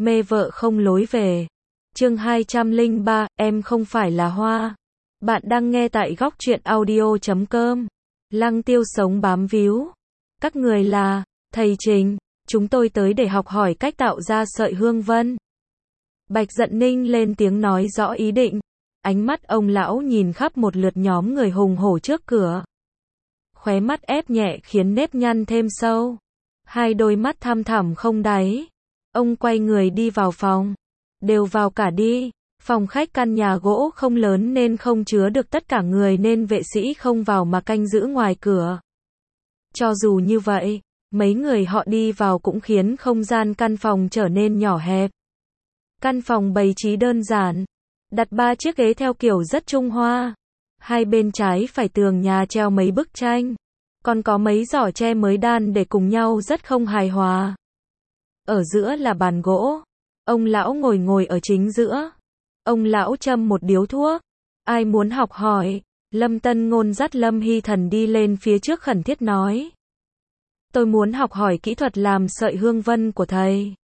Mê vợ không lối về. Chương 203, em không phải là Hoa. Bạn đang nghe tại góc truyện audio.com. Lăng Tiêu sống bám víu. Các người là, thầy Trình, chúng tôi tới để học hỏi cách tạo ra sợi hương vân. Bạch Dận Ninh lên tiếng nói rõ ý định. Ánh mắt ông lão nhìn khắp một lượt nhóm người hùng hổ trước cửa. Khóe mắt ép nhẹ khiến nếp nhăn thêm sâu. Hai đôi mắt thăm thẳm không đáy. Ông quay người đi vào phòng. Đều vào cả đi. Phòng khách căn nhà gỗ không lớn nên không chứa được tất cả người nên vệ sĩ không vào mà canh giữ ngoài cửa. Cho dù như vậy, mấy người họ đi vào cũng khiến không gian căn phòng trở nên nhỏ hẹp. Căn phòng bày trí đơn giản. Đặt 3 chiếc ghế theo kiểu rất Trung Hoa. Hai bên trái phải tường nhà treo mấy bức tranh. Còn có mấy giỏ tre mới đan để cùng nhau rất không hài hòa. Ở giữa là bàn gỗ. Ông lão ngồi ở chính giữa. Ông lão châm một điếu thuốc. Ai muốn học hỏi? Lâm Tân Ngôn dắt Lâm Hy Thần đi lên phía trước khẩn thiết nói. Tôi muốn học hỏi kỹ thuật làm sợi hương vân của thầy.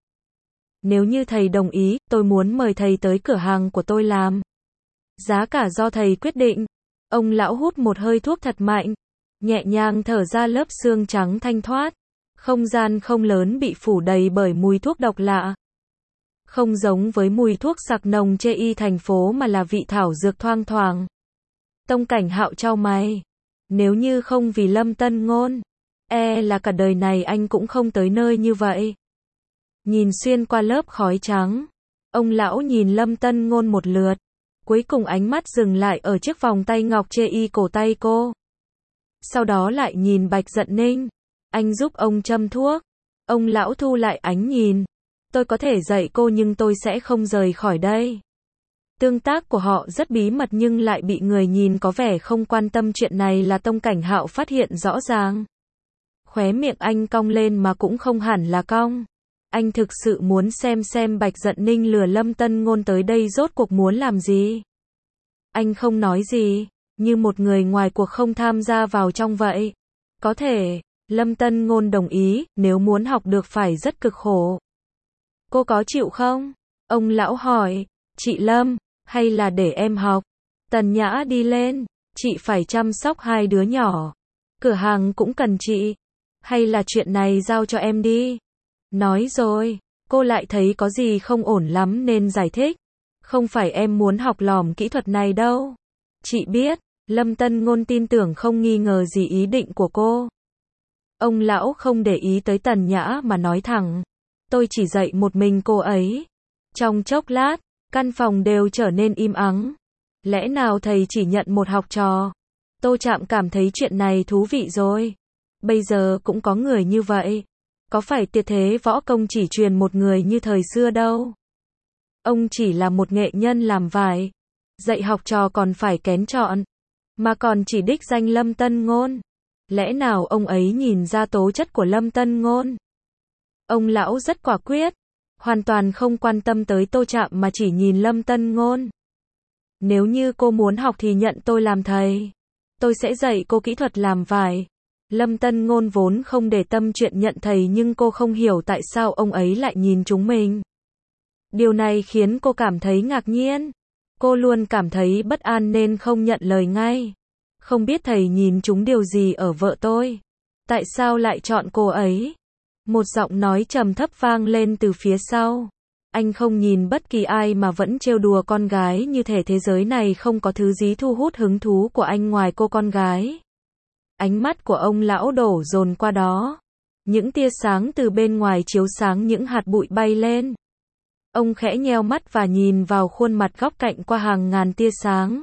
Nếu như thầy đồng ý, tôi muốn mời thầy tới cửa hàng của tôi làm. Giá cả do thầy quyết định. Ông lão hút một hơi thuốc thật mạnh. Nhẹ nhàng thở ra lớp xương trắng thanh thoát. Không gian không lớn bị phủ đầy bởi mùi thuốc độc lạ. Không giống với mùi thuốc sặc nồng chê y thành phố mà là vị thảo dược thoang thoảng. Tông Cảnh Hạo chau mày. Nếu như không vì Lâm Tân Ngôn, là cả đời này anh cũng không tới nơi như vậy. Nhìn xuyên qua lớp khói trắng, ông lão nhìn Lâm Tân Ngôn một lượt. Cuối cùng ánh mắt dừng lại ở chiếc vòng tay ngọc chê y cổ tay cô. Sau đó lại nhìn Bạch Dận Ninh. Anh giúp ông châm thuốc. Ông lão thu lại ánh nhìn. Tôi có thể dạy cô nhưng tôi sẽ không rời khỏi đây. Tương tác của họ rất bí mật nhưng lại bị người nhìn có vẻ không quan tâm chuyện này là Tông Cảnh Hạo phát hiện rõ ràng. Khóe miệng anh cong lên mà cũng không hẳn là cong. Anh thực sự muốn xem Bạch Dận Ninh lừa Lâm Tân Ngôn tới đây rốt cuộc muốn làm gì. Anh không nói gì, như một người ngoài cuộc không tham gia vào trong vậy. Có thể, Lâm Tân Ngôn đồng ý, nếu muốn học được phải rất cực khổ. Cô có chịu không? Ông lão hỏi. Chị Lâm, hay là để em học? Tần Nhã đi lên. Chị phải chăm sóc hai đứa nhỏ. Cửa hàng cũng cần chị. Hay là chuyện này giao cho em đi? Nói rồi, cô lại thấy có gì không ổn lắm nên giải thích. Không phải em muốn học lỏm kỹ thuật này đâu. Chị biết, Lâm Tân Ngôn tin tưởng không nghi ngờ gì ý định của cô. Ông lão không để ý tới Tần Nhã mà nói thẳng. Tôi chỉ dạy một mình cô ấy. Trong chốc lát, căn phòng đều trở nên im ắng. Lẽ nào thầy chỉ nhận một học trò? Tô Trạm cảm thấy chuyện này thú vị rồi. Bây giờ cũng có người như vậy. Có phải tuyệt thế võ công chỉ truyền một người như thời xưa đâu. Ông chỉ là một nghệ nhân làm vải. Dạy học trò còn phải kén chọn. Mà còn chỉ đích danh Lâm Tân Ngôn. Lẽ nào ông ấy nhìn ra tố chất của Lâm Tân Ngôn? Ông lão rất quả quyết. Hoàn toàn không quan tâm tới Tô Trạm mà chỉ nhìn Lâm Tân Ngôn. Nếu như cô muốn học thì nhận tôi làm thầy. Tôi sẽ dạy cô kỹ thuật làm vải. Lâm Tân Ngôn vốn không để tâm chuyện nhận thầy nhưng cô không hiểu tại sao ông ấy lại nhìn chúng mình. Điều này khiến cô cảm thấy ngạc nhiên. Cô luôn cảm thấy bất an nên không nhận lời ngay. Không biết thầy nhìn chúng điều gì ở vợ tôi. Tại sao lại chọn cô ấy? Một giọng nói trầm thấp vang lên từ phía sau. Anh không nhìn bất kỳ ai mà vẫn trêu đùa con gái như thể thế giới này không có thứ gì thu hút hứng thú của anh ngoài cô con gái. Ánh mắt của ông lão đổ dồn qua đó. Những tia sáng từ bên ngoài chiếu sáng những hạt bụi bay lên. Ông khẽ nheo mắt và nhìn vào khuôn mặt góc cạnh qua hàng ngàn tia sáng.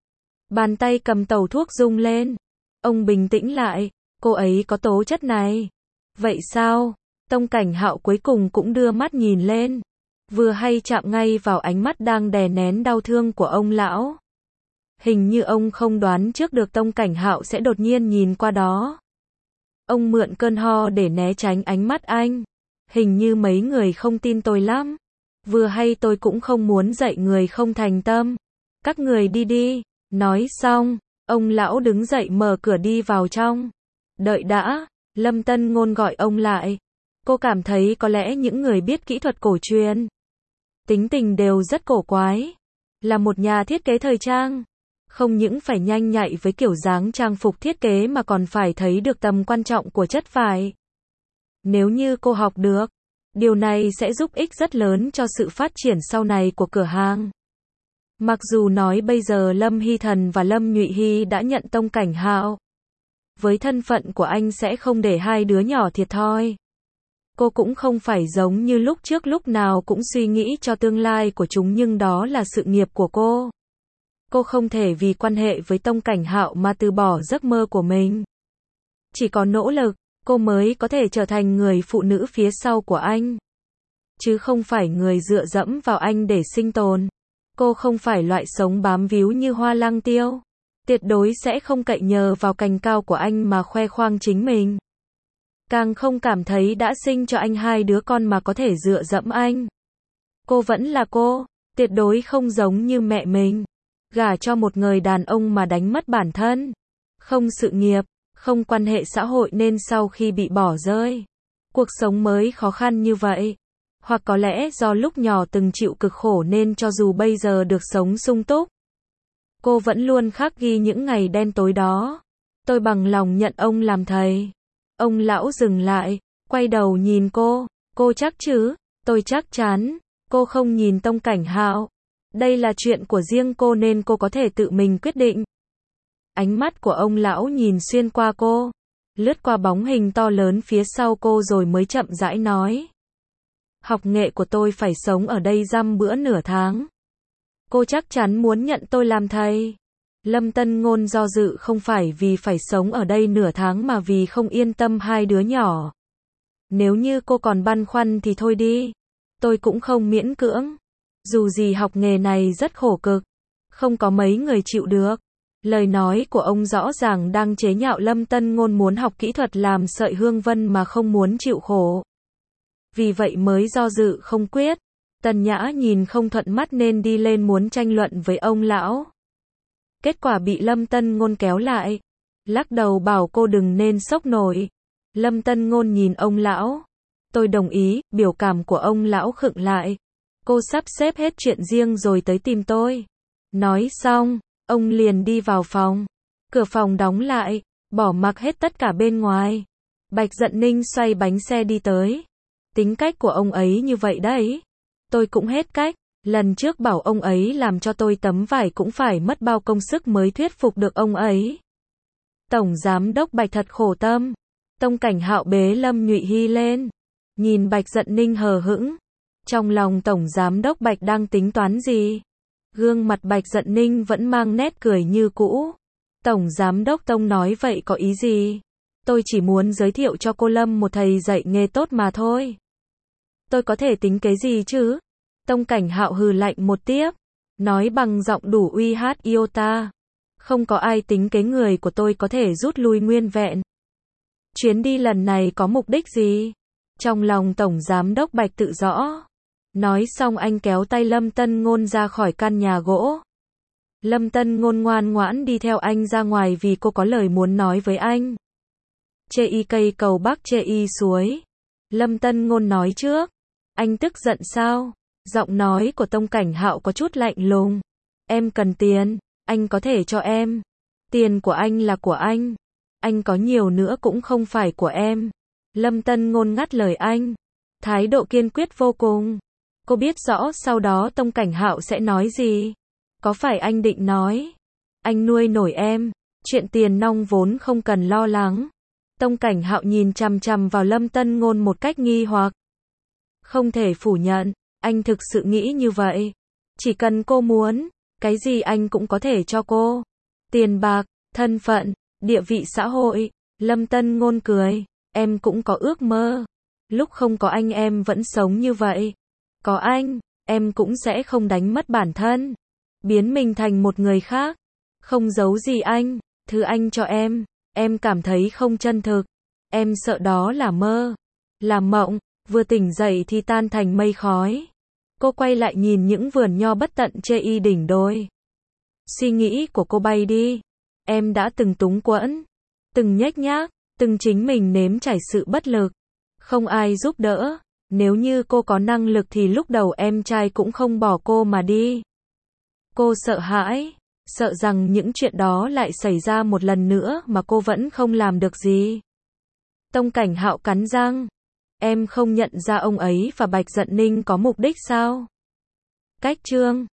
Bàn tay cầm tẩu thuốc rung lên. Ông bình tĩnh lại. Cô ấy có tố chất này. Vậy sao? Tông Cảnh Hạo cuối cùng cũng đưa mắt nhìn lên. Vừa hay chạm ngay vào ánh mắt đang đè nén đau thương của ông lão. Hình như ông không đoán trước được Tông Cảnh Hạo sẽ đột nhiên nhìn qua đó. Ông mượn cơn ho để né tránh ánh mắt anh. Hình như mấy người không tin tôi lắm. Vừa hay tôi cũng không muốn dạy người không thành tâm. Các người đi đi. Nói xong, ông lão đứng dậy mở cửa đi vào trong. Đợi đã, Lâm Tân Ngôn gọi ông lại. Cô cảm thấy có lẽ những người biết kỹ thuật cổ truyền tính tình đều rất cổ quái. Là một nhà thiết kế thời trang. Không những phải nhanh nhạy với kiểu dáng trang phục thiết kế mà còn phải thấy được tầm quan trọng của chất vải. Nếu như cô học được, điều này sẽ giúp ích rất lớn cho sự phát triển sau này của cửa hàng. Mặc dù nói bây giờ Lâm Hy Thần và Lâm Nhụy Hy đã nhận Tông Cảnh Hạo, với thân phận của anh sẽ không để hai đứa nhỏ thiệt thòi. Cô cũng không phải giống như lúc trước lúc nào cũng suy nghĩ cho tương lai của chúng, nhưng đó là sự nghiệp của cô. Cô không thể vì quan hệ với Tông Cảnh Hạo mà từ bỏ giấc mơ của mình. Chỉ có nỗ lực, cô mới có thể trở thành người phụ nữ phía sau của anh. Chứ không phải người dựa dẫm vào anh để sinh tồn. Cô không phải loại sống bám víu như Hoa Lăng Tiêu. Tuyệt đối sẽ không cậy nhờ vào cành cao của anh mà khoe khoang chính mình. Càng không cảm thấy đã sinh cho anh hai đứa con mà có thể dựa dẫm anh. Cô vẫn là cô, tuyệt đối không giống như mẹ mình. Gả cho một người đàn ông mà đánh mất bản thân. Không sự nghiệp, không quan hệ xã hội nên sau khi bị bỏ rơi, cuộc sống mới khó khăn như vậy. Hoặc có lẽ do lúc nhỏ từng chịu cực khổ nên cho dù bây giờ được sống sung túc, cô vẫn luôn khắc ghi những ngày đen tối đó. Tôi bằng lòng nhận ông làm thầy. Ông lão dừng lại, quay đầu nhìn cô chắc chứ? Tôi chắc chắn. Cô không nhìn Tông Cảnh Hạo. Đây là chuyện của riêng cô nên cô có thể tự mình quyết định. Ánh mắt của ông lão nhìn xuyên qua cô, lướt qua bóng hình to lớn phía sau cô rồi mới chậm rãi nói. Học nghệ của tôi phải sống ở đây dăm bữa nửa tháng. Cô chắc chắn muốn nhận tôi làm thầy. Lâm Tân Ngôn do dự không phải vì phải sống ở đây nửa tháng mà vì không yên tâm hai đứa nhỏ. Nếu như cô còn băn khoăn thì thôi đi. Tôi cũng không miễn cưỡng. Dù gì học nghề này rất khổ cực. Không có mấy người chịu được. Lời nói của ông rõ ràng đang chế nhạo Lâm Tân Ngôn muốn học kỹ thuật làm sợi hương vân mà không muốn chịu khổ. Vì vậy mới do dự không quyết. Tần Nhã nhìn không thuận mắt nên đi lên muốn tranh luận với ông lão. Kết quả bị Lâm Tân Ngôn kéo lại. Lắc đầu bảo cô đừng nên sốc nổi. Lâm Tân Ngôn nhìn ông lão. Tôi đồng ý, biểu cảm của ông lão khựng lại. Cô sắp xếp hết chuyện riêng rồi tới tìm tôi. Nói xong, ông liền đi vào phòng. Cửa phòng đóng lại, bỏ mặc hết tất cả bên ngoài. Bạch Dận Ninh xoay bánh xe đi tới. Tính cách của ông ấy như vậy đấy. Tôi cũng hết cách. Lần trước bảo ông ấy làm cho tôi tấm vải cũng phải mất bao công sức mới thuyết phục được ông ấy. Tổng giám đốc Bạch thật khổ tâm. Tông Cảnh Hạo bế Lâm Nhụy Hy lên. Nhìn Bạch Dận Ninh hờ hững. Trong lòng tổng giám đốc Bạch đang tính toán gì? Gương mặt Bạch Dận Ninh vẫn mang nét cười như cũ. Tổng giám đốc Tông nói vậy có ý gì? Tôi chỉ muốn giới thiệu cho cô Lâm một thầy dạy nghề tốt mà thôi. Tôi có thể tính kế gì chứ? Tông Cảnh Hạo hừ lạnh một tiếp. Nói bằng giọng đủ uy hát iota. Không có ai tính kế người của tôi có thể rút lui nguyên vẹn. Chuyến đi lần này có mục đích gì? Trong lòng tổng giám đốc Bạch tự rõ. Nói xong anh kéo tay Lâm Tân Ngôn ra khỏi căn nhà gỗ. Lâm Tân Ngôn ngoan ngoãn đi theo anh ra ngoài vì cô có lời muốn nói với anh. Chê y cây cầu bắc chê y suối. Lâm Tân Ngôn nói trước. Anh tức giận sao? Giọng nói của Tông Cảnh Hạo có chút lạnh lùng. Em cần tiền, anh có thể cho em. Tiền của anh là của anh. Anh có nhiều nữa cũng không phải của em. Lâm Tân Ngôn ngắt lời anh. Thái độ kiên quyết vô cùng. Cô biết rõ sau đó Tông Cảnh Hạo sẽ nói gì. Có phải anh định nói? Anh nuôi nổi em. Chuyện tiền nong vốn không cần lo lắng. Tông Cảnh Hạo nhìn chằm chằm vào Lâm Tân Ngôn một cách nghi hoặc. Không thể phủ nhận. Anh thực sự nghĩ như vậy. Chỉ cần cô muốn, cái gì anh cũng có thể cho cô. Tiền bạc, thân phận, địa vị xã hội. Lâm Tân Ngôn cười. Em cũng có ước mơ. Lúc không có anh em vẫn sống như vậy. Có anh, em cũng sẽ không đánh mất bản thân. Biến mình thành một người khác. Không giấu gì anh. Thứ anh cho em cảm thấy không chân thực. Em sợ đó là mơ. Là mộng. Vừa tỉnh dậy thì tan thành mây khói. Cô quay lại nhìn những vườn nho bất tận chê y đỉnh đồi. Suy nghĩ của cô bay đi. Em đã từng túng quẫn. Từng nhếch nhác. Từng chính mình nếm trải sự bất lực. Không ai giúp đỡ. Nếu như cô có năng lực thì lúc đầu em trai cũng không bỏ cô mà đi. Cô sợ hãi, sợ rằng những chuyện đó lại xảy ra một lần nữa mà cô vẫn không làm được gì. Tông Cảnh Hạo cắn răng. Em không nhận ra ông ấy và Bạch Dận Ninh có mục đích sao? Cách chương